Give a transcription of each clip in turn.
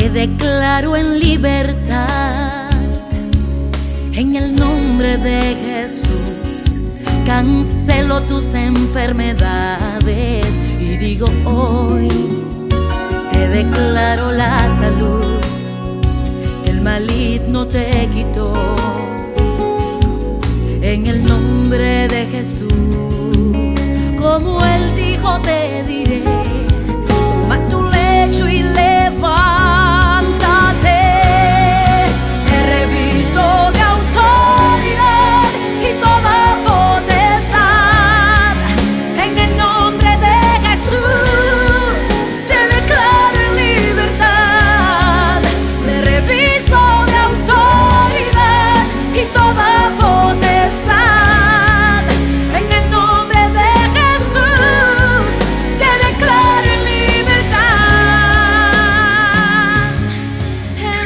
declaro en libertad, en el nombre de Jesús. Cancelo tus enfermedades y digo hoy, te declaro la salud que el maligno te quitó. En el nombre de Jesús, como Él dijo, te diré: toma tu lecho y levántate. He revisto de autoridad y toda potestad. En el nombre de Jesús te declaro en libertad. Me revisto de autoridad y toda potestad. En el nombre de Jesús te declaro en libertad. En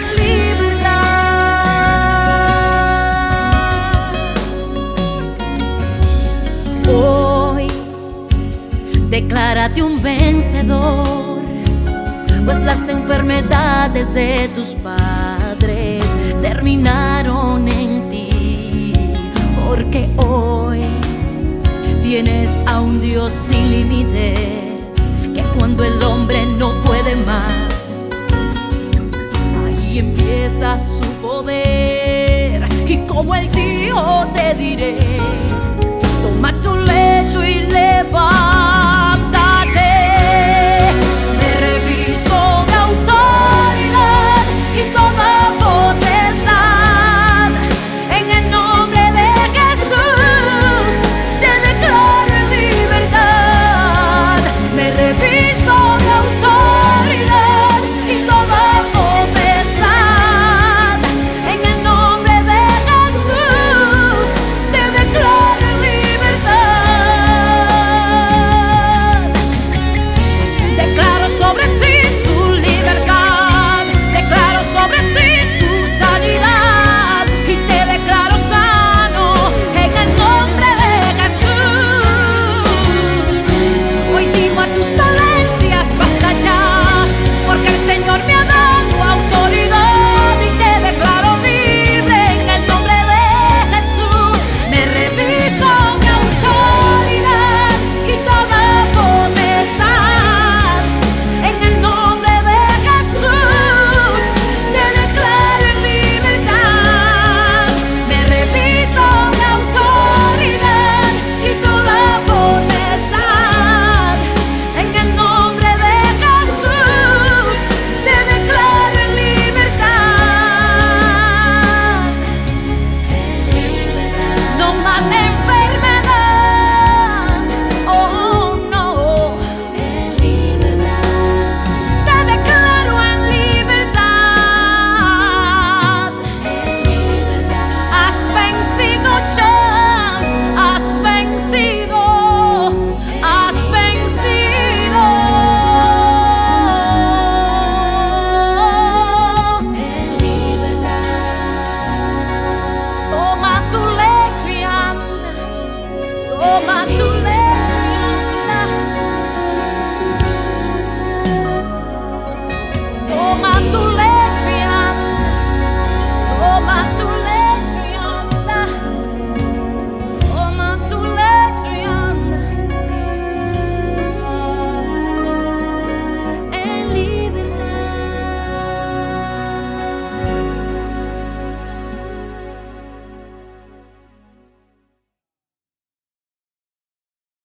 libertad. Hoy declárate un vencedor, pues las enfermedades de tus padres terminaron en ti, porque hoy tienes a un Dios sin límites, que cuando el hombre no puede más, ahí empieza su poder. Y como Él dijo, te diré: toma tu lecho y levántate.